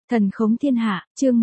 Thần khống thiên hạ, chương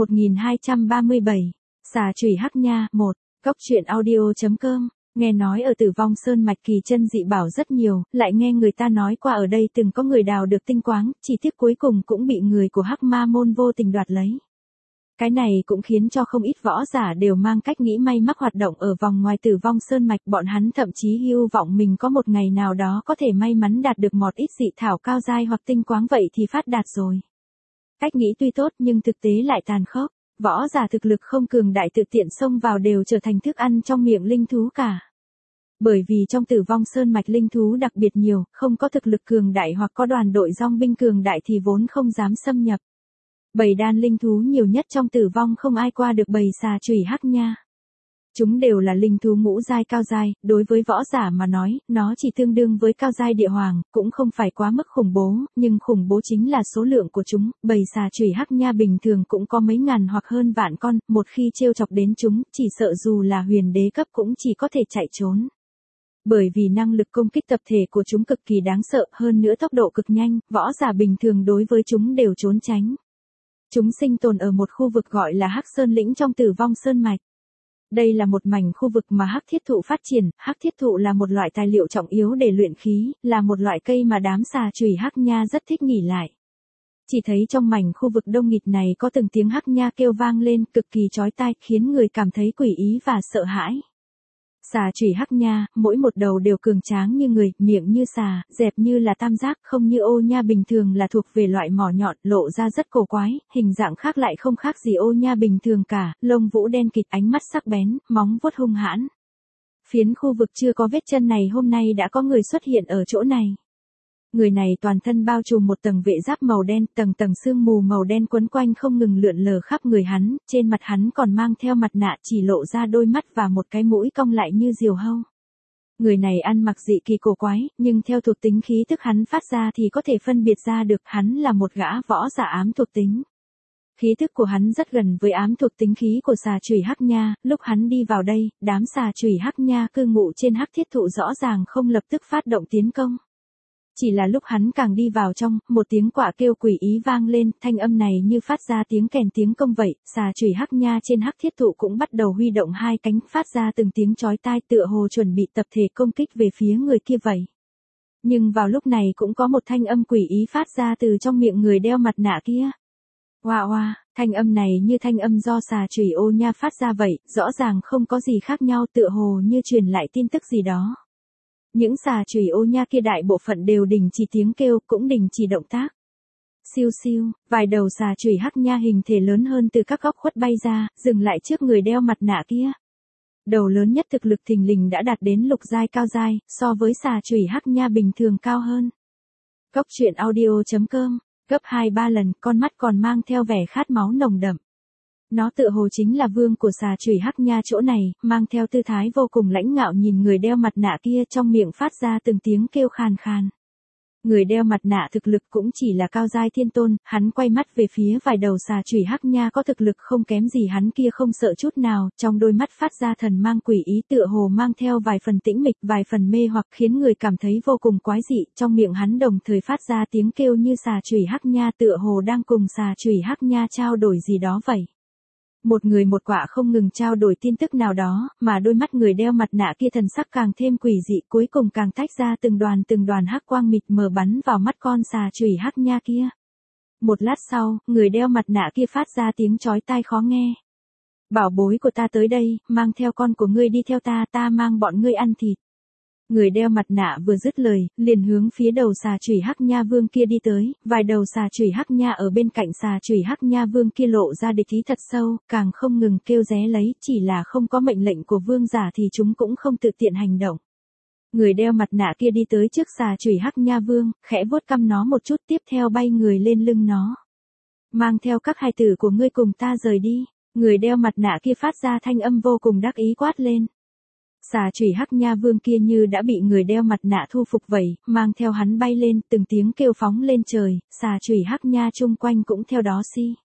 1237. Xà chủy Hắc Nha, 1. Cốc truyện audio.com. Nghe nói ở Tử Vong Sơn mạch kỳ chân dị bảo rất nhiều, lại nghe người ta nói qua ở đây từng có người đào được tinh quáng, chỉ tiếc cuối cùng cũng bị người của Hắc Ma môn vô tình đoạt lấy. Cái này cũng khiến cho không ít võ giả đều mang cách nghĩ may mắc hoạt động ở vòng ngoài Tử Vong Sơn mạch, bọn hắn thậm chí hy vọng mình có một ngày nào đó có thể may mắn đạt được một ít dị thảo cao giai hoặc tinh quáng, vậy thì phát đạt rồi. Cách nghĩ tuy tốt nhưng thực tế lại tàn khốc, võ giả thực lực không cường đại tự tiện xông vào đều trở thành thức ăn trong miệng linh thú cả. Bởi vì trong Tử Vong Sơn mạch linh thú đặc biệt nhiều, không có thực lực cường đại hoặc có đoàn đội dòng binh cường đại thì vốn không dám xâm nhập. Bầy đàn linh thú nhiều nhất trong Tử Vong không ai qua được bầy xà chủy Hắc Nha. Chúng đều là linh thú ngũ giai cao giai, đối với võ giả mà nói, nó chỉ tương đương với cao giai địa hoàng, cũng không phải quá mức khủng bố, nhưng khủng bố chính là số lượng của chúng, bầy xà chủy Hắc Nha bình thường cũng có mấy ngàn hoặc hơn vạn con, một khi trêu chọc đến chúng, chỉ sợ dù là huyền đế cấp cũng chỉ có thể chạy trốn. Bởi vì năng lực công kích tập thể của chúng cực kỳ đáng sợ, hơn nữa tốc độ cực nhanh, võ giả bình thường đối với chúng đều trốn tránh. Chúng sinh tồn ở một khu vực gọi là Hắc Sơn lĩnh trong Tử Vong Sơn mạch. Đây là một mảnh khu vực mà hắc thiết thụ phát triển, hắc thiết thụ là một loại tài liệu trọng yếu để luyện khí, là một loại cây mà đám xà chủy Hắc Nha rất thích nghỉ lại. Chỉ thấy trong mảnh khu vực đông nghịt này có từng tiếng Hắc Nha kêu vang lên, cực kỳ chói tai, khiến người cảm thấy quỷ ý và sợ hãi. Xà chủy Hắc Nha, mỗi một đầu đều cường tráng như người, miệng như xà, dẹp như là tam giác, không như ô nha bình thường là thuộc về loại mỏ nhọn, lộ ra rất cổ quái, hình dạng khác lại không khác gì ô nha bình thường cả, lông vũ đen kịt, ánh mắt sắc bén, móng vuốt hung hãn. Phiến khu vực chưa có vết chân này hôm nay đã có người xuất hiện ở chỗ này. Người này toàn thân bao trùm một tầng vệ giáp màu đen, tầng tầng sương mù màu đen quấn quanh không ngừng lượn lờ khắp người hắn, trên mặt hắn còn mang theo mặt nạ chỉ lộ ra đôi mắt và một cái mũi cong lại như diều hâu. Người này ăn mặc dị kỳ cổ quái, nhưng theo thuộc tính khí tức hắn phát ra thì có thể phân biệt ra được hắn là một gã võ giả ám thuộc tính. Khí tức của hắn rất gần với ám thuộc tính khí của xà chủy Hắc Nha, lúc hắn đi vào đây, đám xà chủy Hắc Nha cư ngụ trên hắc thiết thụ rõ ràng không lập tức phát động tiến công. Chỉ là lúc hắn càng đi vào trong, một tiếng quạ kêu quỷ ý vang lên, thanh âm này như phát ra tiếng kèn tiếng công vậy, xà chủy Hắc Nha trên hắc thiết thụ cũng bắt đầu huy động hai cánh, phát ra từng tiếng chói tai tựa hồ chuẩn bị tập thể công kích về phía người kia vậy. Nhưng vào lúc này cũng có một thanh âm quỷ ý phát ra từ trong miệng người đeo mặt nạ kia. Oa oa, thanh âm này như thanh âm do xà chủy ô nha phát ra vậy, rõ ràng không có gì khác nhau, tựa hồ như truyền lại tin tức gì đó. Những xà chủy ô nha kia đại bộ phận đều đình chỉ tiếng kêu, cũng đình chỉ động tác. Siêu siêu, vài đầu xà chủy Hắc Nha hình thể lớn hơn từ các góc khuất bay ra, dừng lại trước người đeo mặt nạ kia. Đầu lớn nhất thực lực thình lình đã đạt đến lục giai cao giai, so với xà chủy Hắc Nha bình thường cao hơn. Cốc truyện audio.com, gấp 2-3 lần, con mắt còn mang theo vẻ khát máu nồng đậm. Nó tựa hồ chính là vương của xà chủy Hắc Nha chỗ này, mang theo tư thái vô cùng lãnh ngạo nhìn người đeo mặt nạ kia, trong miệng phát ra từng tiếng kêu khàn khàn. Người đeo mặt nạ thực lực cũng chỉ là cao giai thiên tôn, hắn quay mắt về phía vài đầu xà chủy Hắc Nha có thực lực không kém gì hắn kia không sợ chút nào, trong đôi mắt phát ra thần mang quỷ ý tựa hồ mang theo vài phần tĩnh mịch, vài phần mê hoặc khiến người cảm thấy vô cùng quái dị, trong miệng hắn đồng thời phát ra tiếng kêu như xà chủy Hắc Nha tựa hồ đang cùng xà chủy Hắc Nha trao đổi gì đó vậy. Một người một quạ không ngừng trao đổi tin tức nào đó, mà đôi mắt người đeo mặt nạ kia thần sắc càng thêm quỷ dị, cuối cùng càng tách ra từng đoàn hắc quang mịt mờ bắn vào mắt con xà chủy Hắc Nha kia. Một lát sau, người đeo mặt nạ kia phát ra tiếng chói tai khó nghe. Bảo bối của ta tới đây, mang theo con của ngươi đi theo ta, ta mang bọn ngươi ăn thịt. Người đeo mặt nạ vừa dứt lời, liền hướng phía đầu xà chủy Hắc Nha vương kia đi tới, vài đầu xà chủy Hắc Nha ở bên cạnh xà chủy Hắc Nha vương kia lộ ra địch ý thật sâu, càng không ngừng kêu ré lấy, chỉ là không có mệnh lệnh của vương giả thì chúng cũng không tự tiện hành động. Người đeo mặt nạ kia đi tới trước xà chủy Hắc Nha vương, khẽ vuốt cằm nó một chút, tiếp theo bay người lên lưng nó. Mang theo các hài tử của ngươi cùng ta rời đi. Người đeo mặt nạ kia phát ra thanh âm vô cùng đắc ý quát lên. Xà chủy Hắc Nha vương kia như đã bị người đeo mặt nạ thu phục vậy, mang theo hắn bay lên, từng tiếng kêu phóng lên trời, xà chủy Hắc Nha chung quanh cũng theo đó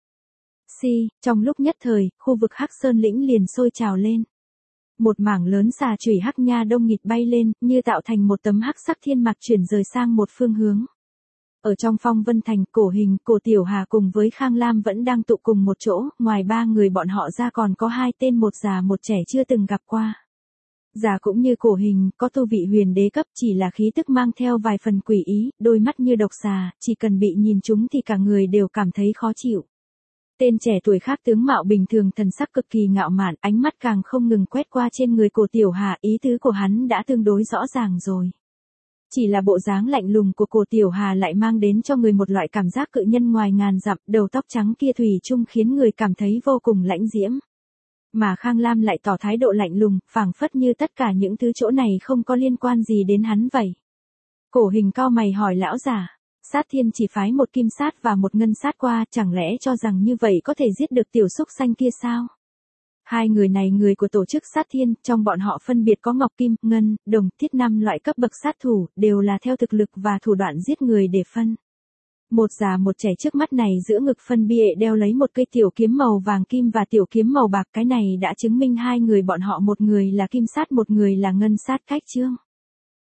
trong lúc nhất thời, khu vực Hắc Sơn lĩnh liền sôi trào lên. Một mảng lớn xà chủy Hắc Nha đông nghịt bay lên, như tạo thành một tấm hắc sắc thiên mạc chuyển rời sang một phương hướng. Ở trong Phong Vân Thành, Cổ Hình, Cổ Tiểu Hà cùng với Khang Lam vẫn đang tụ cùng một chỗ, ngoài ba người bọn họ ra còn có hai tên một già một trẻ chưa từng gặp qua. Già cũng như Cổ Hình, có tu vị huyền đế cấp, chỉ là khí tức mang theo vài phần quỷ ý, đôi mắt như độc xà, chỉ cần bị nhìn chúng thì cả người đều cảm thấy khó chịu. Tên trẻ tuổi khác tướng mạo bình thường, thần sắc cực kỳ ngạo mạn, ánh mắt càng không ngừng quét qua trên người Cổ Tiểu Hà, ý tứ của hắn đã tương đối rõ ràng rồi. Chỉ là bộ dáng lạnh lùng của Cổ Tiểu Hà lại mang đến cho người một loại cảm giác cự nhân ngoài ngàn dặm, đầu tóc trắng kia thủy chung khiến người cảm thấy vô cùng lãnh diễm. Mà Khang Lam lại tỏ thái độ lạnh lùng, phảng phất như tất cả những thứ chỗ này không có liên quan gì đến hắn vậy. Cổ Hình cau mày hỏi lão giả, Sát Thiên chỉ phái một kim sát và một ngân sát qua, chẳng lẽ cho rằng như vậy có thể giết được tiểu súc xanh kia sao? Hai người này người của tổ chức Sát Thiên, trong bọn họ phân biệt có ngọc kim, ngân, đồng, thiết 5 loại cấp bậc sát thủ, đều là theo thực lực và thủ đoạn giết người để phân. Một già một trẻ trước mắt này giữa ngực phân bia đeo lấy một cây tiểu kiếm màu vàng kim và tiểu kiếm màu bạc, cái này đã chứng minh hai người bọn họ một người là kim sát một người là ngân sát cách chương.